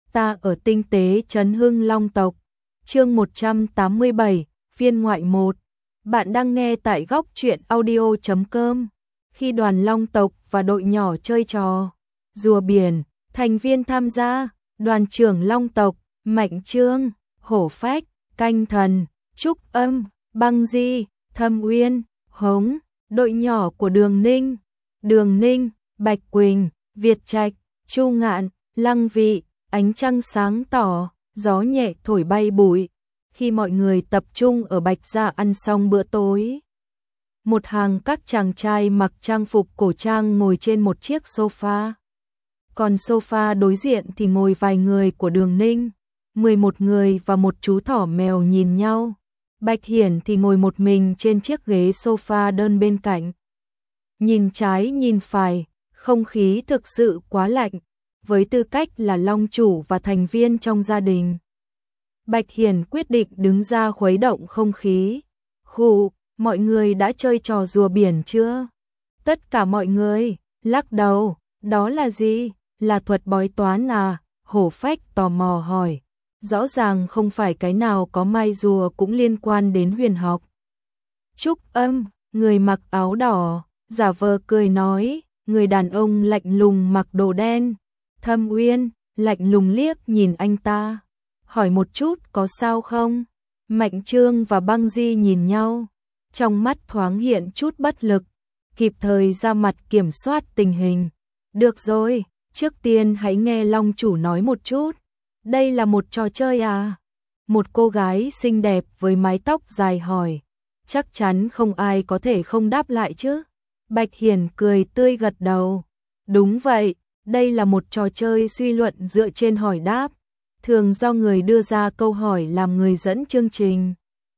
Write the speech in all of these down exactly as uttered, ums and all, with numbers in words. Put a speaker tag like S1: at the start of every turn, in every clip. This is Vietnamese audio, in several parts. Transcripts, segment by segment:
S1: Ta ở tinh tế trấn Hưng Long tộc. Chương một trăm tám mươi bảy, phiên ngoại một. Bạn đang nghe tại góc truyện audio chấm com. Khi đoàn Long tộc và đội nhỏ chơi trò rùa biển, thành viên tham gia, đoàn trưởng Long tộc, Mạnh Trương, Hổ Phách, Canh Thần, Trúc Âm, Băng Di, Thâm Uyên, Hống, đội nhỏ của Đường Ninh, Đường Ninh, Bạch Quỳnh, Việt Trạch, Chu Ngạn, Lăng Vị, ánh trăng sáng tỏ, gió nhẹ thổi bay bụi. Khi mọi người tập trung ở Bạch Gia ăn xong bữa tối, một hàng các chàng trai mặc trang phục cổ trang ngồi trên một chiếc sofa. Còn sofa đối diện thì ngồi vài người của Đường Ninh, mười một người và một chú thỏ mèo nhìn nhau. Bạch Hiển thì ngồi một mình trên chiếc ghế sofa đơn bên cạnh. Nhìn trái nhìn phải, không khí thực sự quá lạnh, với tư cách là long chủ và thành viên trong gia đình. Bạch Hiển quyết định đứng ra khuấy động không khí. Khụ, mọi người đã chơi trò rùa biển chưa? Tất cả mọi người lắc đầu, đó là gì? Là thuật bói toán à? Hổ Phách tò mò hỏi. Rõ ràng không phải cái nào có mai rùa cũng liên quan đến huyền học. Trúc Âm, người mặc áo đỏ, giả vờ cười nói, người đàn ông lạnh lùng mặc đồ đen. Thâm Uyên, lạnh lùng liếc nhìn anh ta, hỏi một chút có sao không? Mạnh Trương và Băng Di nhìn nhau, trong mắt thoáng hiện chút bất lực, kịp thời ra mặt kiểm soát tình hình. Được rồi, trước tiên hãy nghe Long chủ nói một chút. Đây là một trò chơi à? Một cô gái xinh đẹp với mái tóc dài hỏi. Chắc chắn không ai có thể không đáp lại chứ. Bạch Hiển cười tươi gật đầu. Đúng vậy, đây là một trò chơi suy luận dựa trên hỏi đáp. Thường do người đưa ra câu hỏi làm người dẫn chương trình.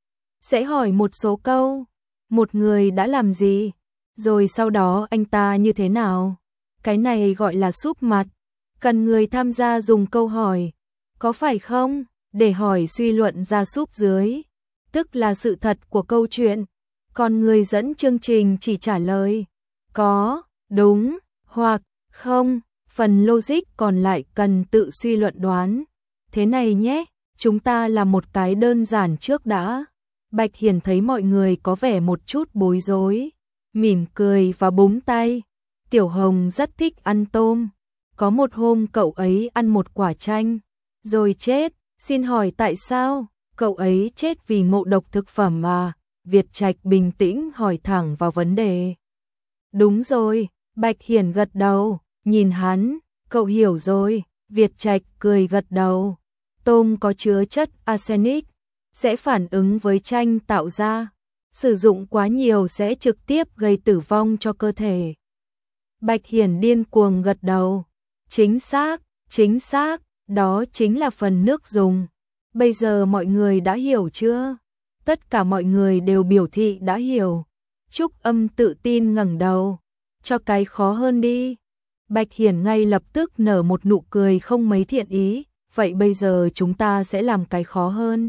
S1: Sẽ hỏi một số câu. Một người đã làm gì? Rồi sau đó anh ta như thế nào? Cái này gọi là súp mặt. Cần người tham gia dùng câu hỏi. Có phải không? Để hỏi suy luận ra súp dưới. Tức là sự thật của câu chuyện. Còn người dẫn chương trình chỉ trả lời. Có, đúng, hoặc không. Phần logic còn lại cần tự suy luận đoán. Thế này nhé, chúng ta làm một cái đơn giản trước đã. Bạch Hiển thấy mọi người có vẻ một chút bối rối, mỉm cười và búng tay. Tiểu Hồng rất thích ăn tôm. Có một hôm cậu ấy ăn một quả chanh, rồi chết. Xin hỏi tại sao? Cậu ấy chết vì ngộ độc thực phẩm à? Việt Trạch bình tĩnh hỏi thẳng vào vấn đề. Đúng rồi, Bạch Hiển gật đầu, nhìn hắn, cậu hiểu rồi. Việt Trạch cười gật đầu. Tôm có chứa chất arsenic, sẽ phản ứng với chanh tạo ra. Sử dụng quá nhiều sẽ trực tiếp gây tử vong cho cơ thể. Bạch Hiển điên cuồng gật đầu. Chính xác, chính xác, đó chính là phần nước dùng. Bây giờ mọi người đã hiểu chưa? Tất cả mọi người đều biểu thị đã hiểu. Trúc Âm tự tin ngẩng đầu. Cho cái khó hơn đi. Bạch Hiển ngay lập tức nở một nụ cười không mấy thiện ý. Vậy bây giờ chúng ta sẽ làm cái khó hơn.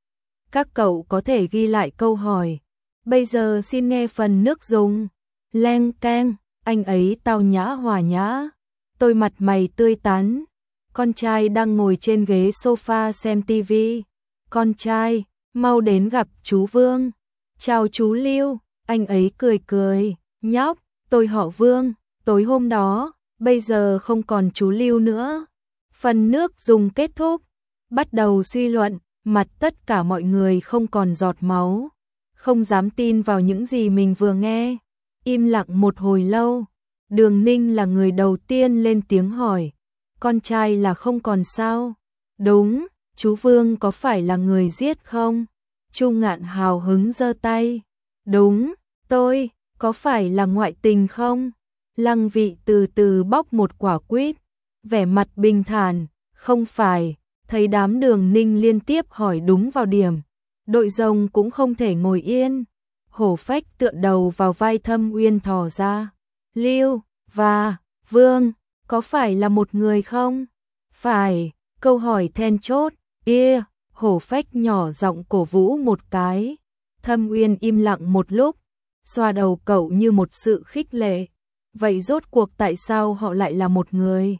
S1: Các cậu có thể ghi lại câu hỏi. Bây giờ xin nghe phần nước dùng. Leng keng, anh ấy tao nhã hòa nhã. Tôi mặt mày tươi tắn. Con trai đang ngồi trên ghế sofa xem tivi. Con trai, mau đến gặp chú Vương. Chào chú Lưu, anh ấy cười cười. Nhóc, tôi họ Vương, tối hôm đó, bây giờ không còn chú Lưu nữa. Phần nước dùng kết thúc, bắt đầu suy luận, mặt tất cả mọi người không còn giọt máu. Không dám tin vào những gì mình vừa nghe. Im lặng một hồi lâu, Đường Ninh là người đầu tiên lên tiếng hỏi. Con trai là không còn sao? Đúng, chú Vương có phải là người giết không? Chu Ngạn hào hứng giơ tay. Đúng, tôi, có phải là ngoại tình không? Lăng Vị từ từ bóc một quả quýt, vẻ mặt bình thản, không phải. Thấy đám Đường Ninh liên tiếp hỏi đúng vào điểm, đội rồng cũng không thể ngồi yên. Hổ Phách tựa đầu vào vai Thâm Uyên thò ra. Lưu và Vương có phải là một người không? Phải, câu hỏi then chốt. Ia, Hổ Phách nhỏ giọng cổ vũ một cái. Thâm Uyên im lặng một lúc, xoa đầu cậu như một sự khích lệ. Vậy rốt cuộc tại sao họ lại là một người?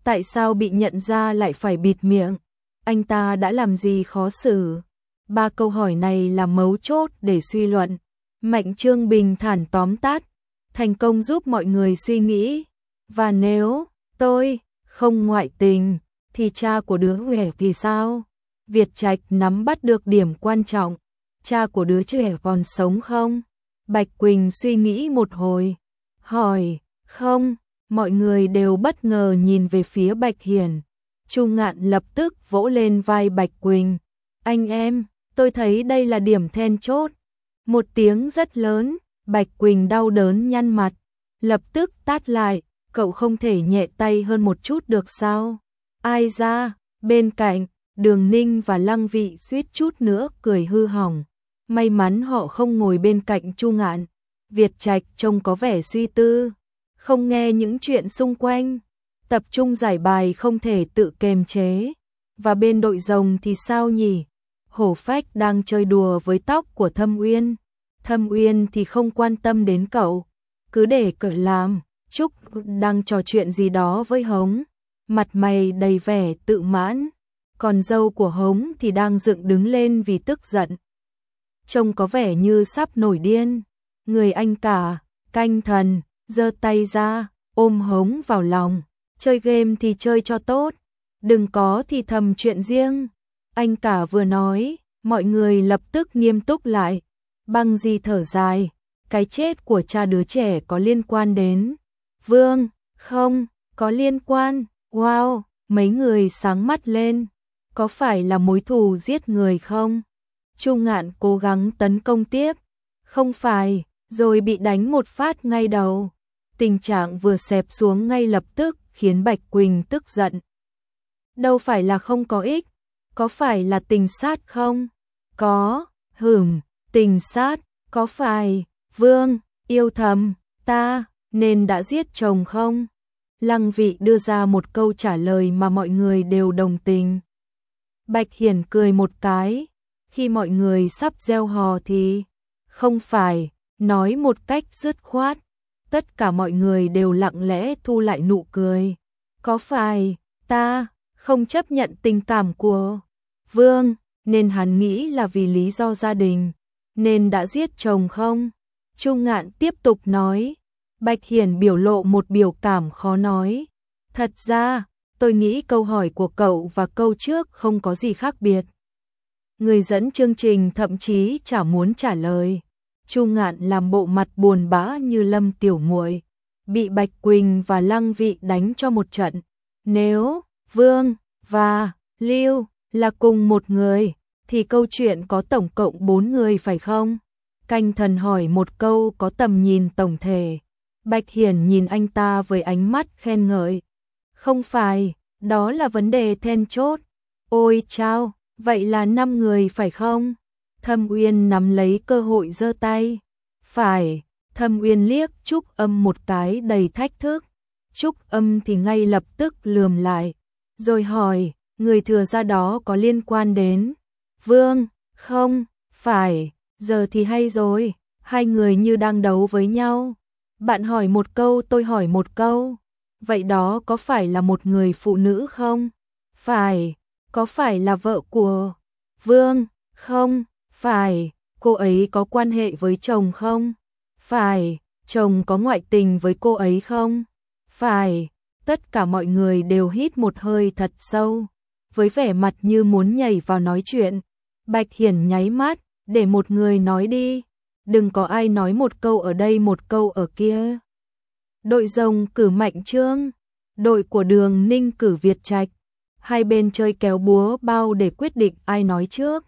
S1: Tại sao bị nhận ra lại phải bịt miệng? Anh ta đã làm gì khó xử? Ba câu hỏi này là mấu chốt để suy luận. Mạnh Trương bình thản tóm tắt, thành công giúp mọi người suy nghĩ. Và nếu tôi không ngoại tình, thì cha của đứa trẻ thì sao? Việt Trạch nắm bắt được điểm quan trọng. Cha của đứa trẻ còn sống không? Bạch Quỳnh suy nghĩ một hồi, hỏi, không. Mọi người đều bất ngờ nhìn về phía Bạch Hiển. Chu Ngạn lập tức vỗ lên vai Bạch Quỳnh. Anh em, tôi thấy đây là điểm then chốt. Một tiếng rất lớn, Bạch Quỳnh đau đớn nhăn mặt, lập tức tát lại, cậu không thể nhẹ tay hơn một chút được sao? Ai ra? Bên cạnh, Đường Ninh và Lăng Vị suýt chút nữa cười hư hỏng. May mắn họ không ngồi bên cạnh Chu Ngạn. Việt Trạch trông có vẻ suy tư, không nghe những chuyện xung quanh, tập trung giải bài không thể tự kiềm chế. Và bên đội rồng thì sao nhỉ? Hổ Phách đang chơi đùa với tóc của Thâm Uyên. Thâm Uyên thì không quan tâm đến cậu, cứ để cậu làm. Trúc đang trò chuyện gì đó với Hống, mặt mày đầy vẻ tự mãn. Còn dâu của Hống thì đang dựng đứng lên vì tức giận, trông có vẻ như sắp nổi điên. Người anh cả, Canh Thần, giơ tay ra, ôm Hống vào lòng. Chơi game thì chơi cho tốt, đừng có thì thầm chuyện riêng. Anh cả vừa nói, mọi người lập tức nghiêm túc lại. Băng Di thở dài, cái chết của cha đứa trẻ có liên quan đến Vương? Không, có liên quan. Wow, mấy người sáng mắt lên. Có phải là mối thù giết người không? Chu Ngạn cố gắng tấn công tiếp. Không phải, rồi bị đánh một phát ngay đầu. Tình trạng vừa xẹp xuống ngay lập tức khiến Bạch Quỳnh tức giận. Đâu phải là không có ích, có phải là tình sát không? Có, hửm, tình sát, có phải Vương yêu thầm ta nên đã giết chồng không? Lăng Vị đưa ra một câu trả lời mà mọi người đều đồng tình. Bạch Hiển cười một cái, khi mọi người sắp gieo hò thì không phải, nói một cách dứt khoát. Tất cả mọi người đều lặng lẽ thu lại nụ cười. Có phải ta không chấp nhận tình cảm của Vương nên hắn nghĩ là vì lý do gia đình nên đã giết chồng không? Chu Ngạn tiếp tục nói. Bạch Hiển biểu lộ một biểu cảm khó nói. Thật ra, tôi nghĩ câu hỏi của cậu và câu trước không có gì khác biệt. Người dẫn chương trình thậm chí chả muốn trả lời. Chu Ngạn làm bộ mặt buồn bã như Lâm tiểu muội, bị Bạch Quỳnh và Lăng Vị đánh cho một trận. Nếu Vương và Lưu là cùng một người, thì câu chuyện có tổng cộng bốn người phải không? Canh Thần hỏi một câu có tầm nhìn tổng thể. Bạch Hiển nhìn anh ta với ánh mắt khen ngợi. Không phải, đó là vấn đề then chốt. Ôi chao, vậy là năm người phải không? Thâm Uyên nắm lấy cơ hội giơ tay. Phải, Thâm Uyên liếc Trúc Âm một cái đầy thách thức. Trúc Âm thì ngay lập tức lườm lại, rồi hỏi, người thừa ra đó có liên quan đến Vương? Không, phải, giờ thì hay rồi, hai người như đang đấu với nhau. Bạn hỏi một câu tôi hỏi một câu. Vậy đó có phải là một người phụ nữ không? Phải. Có phải là vợ của Vương? Không. Phải. Cô ấy có quan hệ với chồng không? Phải. Chồng có ngoại tình với cô ấy không? Phải. Tất cả mọi người đều hít một hơi thật sâu, với vẻ mặt như muốn nhảy vào nói chuyện. Bạch Hiển nháy mắt, để một người nói đi. Đừng có ai nói một câu ở đây một câu ở kia. Đội rồng cử Mạnh Trương, đội của Đường Ninh cử Việt Trạch. Hai bên chơi kéo búa bao để quyết định ai nói trước.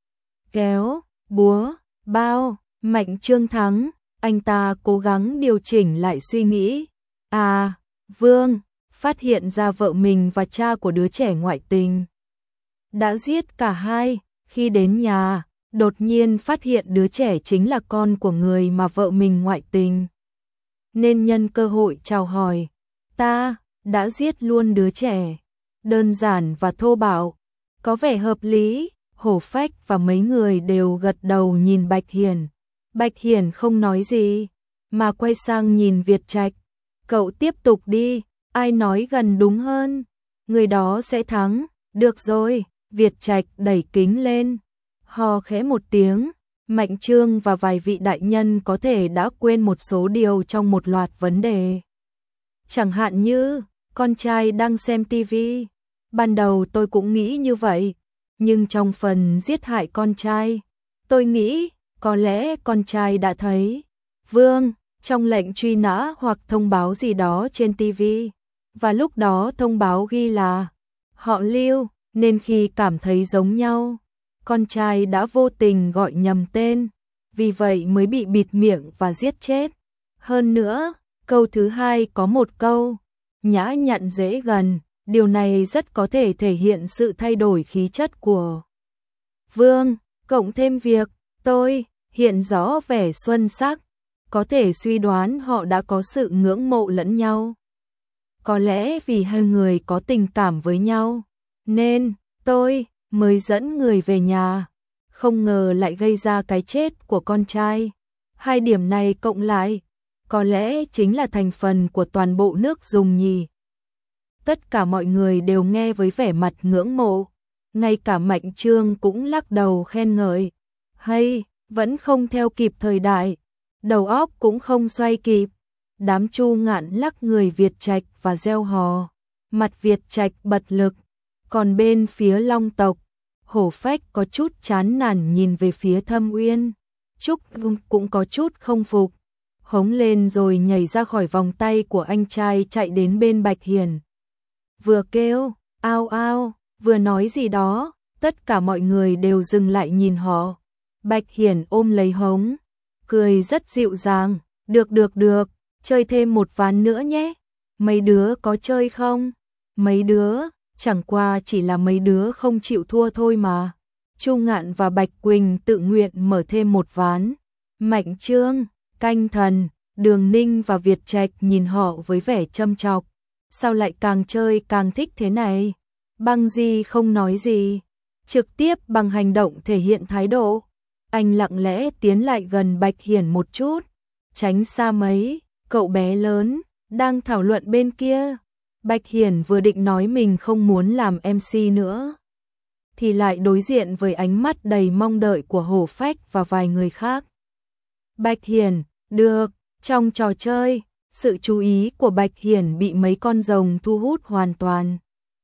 S1: Kéo, búa, bao, Mạnh Trương thắng. Anh ta cố gắng điều chỉnh lại suy nghĩ. À, Vương phát hiện ra vợ mình và cha của đứa trẻ ngoại tình, đã giết cả hai. Khi đến nhà, đột nhiên phát hiện đứa trẻ chính là con của người mà vợ mình ngoại tình, nên nhân cơ hội chào hỏi. Ta đã giết luôn đứa trẻ. Đơn giản và thô bạo, có vẻ hợp lý. Hổ Phách và mấy người đều gật đầu nhìn Bạch Hiển. Bạch Hiển không nói gì, mà quay sang nhìn Việt Trạch. Cậu tiếp tục đi, ai nói gần đúng hơn. người đó sẽ thắng. Được rồi, Việt Trạch đẩy kính lên, hò khẽ một tiếng. Mạnh Trương và vài vị đại nhân có thể đã quên một số điều trong một loạt vấn đề. Chẳng hạn như, con trai đang xem tivi. Ban đầu tôi cũng nghĩ như vậy, nhưng trong phần giết hại con trai, tôi nghĩ có lẽ con trai đã thấy Vương trong lệnh truy nã hoặc thông báo gì đó trên tivi, và lúc đó thông báo ghi là họ Lưu, nên khi cảm thấy giống nhau, con trai đã vô tình gọi nhầm tên, vì vậy mới bị bịt miệng và giết chết. Hơn nữa, câu thứ hai có một câu nhã nhặn dễ gần, điều này rất có thể thể hiện sự thay đổi khí chất của Vương, cộng thêm việc tôi hiện rõ vẻ xuân sắc, có thể suy đoán họ đã có sự ngưỡng mộ lẫn nhau. Có lẽ vì hai người có tình cảm với nhau, nên tôi mới dẫn người về nhà, không ngờ lại gây ra cái chết của con trai. Hai điểm này cộng lại, có lẽ chính là thành phần của toàn bộ nước dùng nhì. Tất cả mọi người đều nghe với vẻ mặt ngưỡng mộ, ngay cả Mạnh Trương cũng lắc đầu khen ngợi. Hay, vẫn không theo kịp thời đại, đầu óc cũng không xoay kịp. Đám Chu Ngạn lắc người Việt Trạch và reo hò, mặt Việt Trạch bật lực, còn bên phía Long tộc, Hổ Phách có chút chán nản nhìn về phía Thâm Uyên. Trúc cũng có chút không phục, hống lên rồi nhảy ra khỏi vòng tay của anh trai chạy đến bên Bạch Hiền. Vừa kêu, ao ao, vừa nói gì đó, tất cả mọi người đều dừng lại nhìn họ. Bạch Hiền ôm lấy hống, cười rất dịu dàng, được được được, chơi thêm một ván nữa nhé. Mấy đứa có chơi không? Mấy đứa, chẳng qua chỉ là mấy đứa không chịu thua thôi mà. Chu Ngạn và Bạch Quỳnh tự nguyện mở thêm một ván. Mạnh Trương, Canh Thần, Đường Ninh và Việt Trạch nhìn họ với vẻ châm chọc. Sao lại càng chơi càng thích thế này? Băng Di không nói gì, trực tiếp bằng hành động thể hiện thái độ. Anh lặng lẽ tiến lại gần Bạch Hiển một chút, tránh xa mấy, cậu bé lớn, đang thảo luận bên kia. Bạch Hiển vừa định nói mình không muốn làm em xê nữa, thì lại đối diện với ánh mắt đầy mong đợi của Hổ Phách và vài người khác. Bạch Hiển, được, trong trò chơi, sự chú ý của Bạch Hiển bị mấy con rồng thu hút hoàn toàn.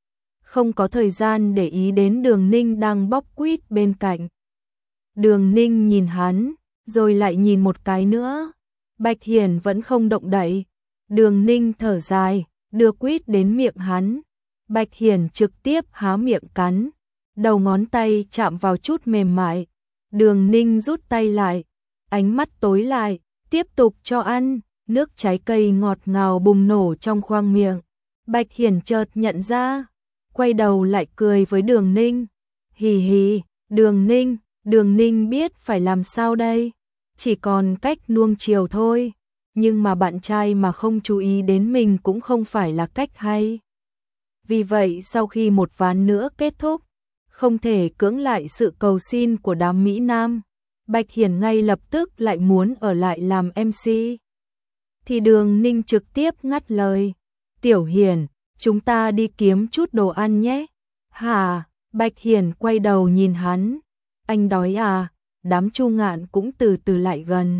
S1: Không có thời gian để ý đến Đường Ninh đang bóc quýt bên cạnh. Đường Ninh nhìn hắn, rồi lại nhìn một cái nữa. Bạch Hiển vẫn không động đậy. Đường Ninh thở dài, đưa quýt đến miệng hắn. Bạch Hiển trực tiếp há miệng cắn. Đầu ngón tay chạm vào chút mềm mại. Đường Ninh rút tay lại, ánh mắt tối lại, tiếp tục cho ăn. Nước trái cây ngọt ngào bùng nổ trong khoang miệng. Bạch Hiển chợt nhận ra, quay đầu lại cười với Đường Ninh. Hì hì, Đường Ninh, Đường Ninh biết phải làm sao đây. Chỉ còn cách nuông chiều thôi, nhưng mà bạn trai mà không chú ý đến mình cũng không phải là cách hay. Vì vậy sau khi một ván nữa kết thúc, không thể cưỡng lại sự cầu xin của đám Mỹ Nam, Bạch Hiển ngay lập tức lại muốn ở lại làm em xê. Thì Đường Ninh trực tiếp ngắt lời. Tiểu Hiển, chúng ta đi kiếm chút đồ ăn nhé. Hả? Bạch Hiển quay đầu nhìn hắn. Anh đói à? Đám Chu Ngạn cũng từ từ lại gần.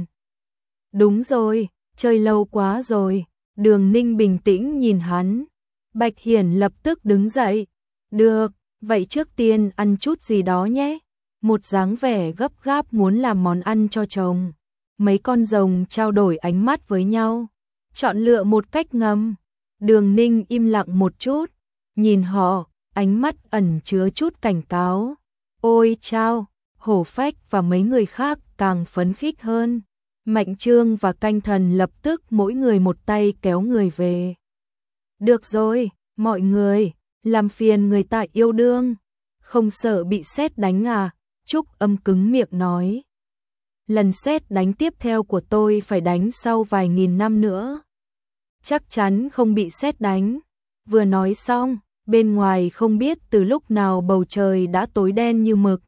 S1: Đúng rồi, chơi lâu quá rồi. Đường Ninh bình tĩnh nhìn hắn. Bạch Hiển lập tức đứng dậy. Được, vậy trước tiên ăn chút gì đó nhé. Một dáng vẻ gấp gáp muốn làm món ăn cho chồng. Mấy con rồng trao đổi ánh mắt với nhau, chọn lựa một cách ngầm. Đường Ninh im lặng một chút, nhìn họ, ánh mắt ẩn chứa chút cảnh cáo. Ôi chao, Hổ Phách và mấy người khác càng phấn khích hơn. Mạnh Trương và Canh Thần lập tức mỗi người một tay kéo người về. Được rồi, mọi người, làm phiền người ta yêu đương, không sợ bị sét đánh à? Trúc Âm cứng miệng nói. Lần sét đánh tiếp theo của tôi phải đánh sau vài nghìn năm nữa. Chắc chắn không bị sét đánh. Vừa nói xong, bên ngoài không biết từ lúc nào bầu trời đã tối đen như mực.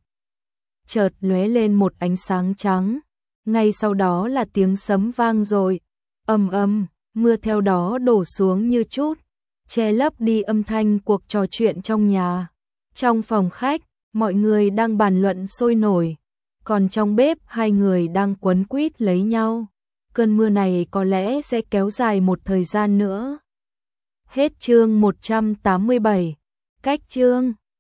S1: Chợt lóe lên một ánh sáng trắng, ngay sau đó là tiếng sấm vang rồi. Ầm ầm, mưa theo đó đổ xuống như chút. che lấp đi âm thanh cuộc trò chuyện trong nhà. Trong phòng khách, mọi người đang bàn luận sôi nổi, còn trong bếp hai người đang quấn quýt lấy nhau. Cơn mưa này có lẽ sẽ kéo dài một thời gian nữa. Hết chương một trăm tám mươi bảy. Cách chương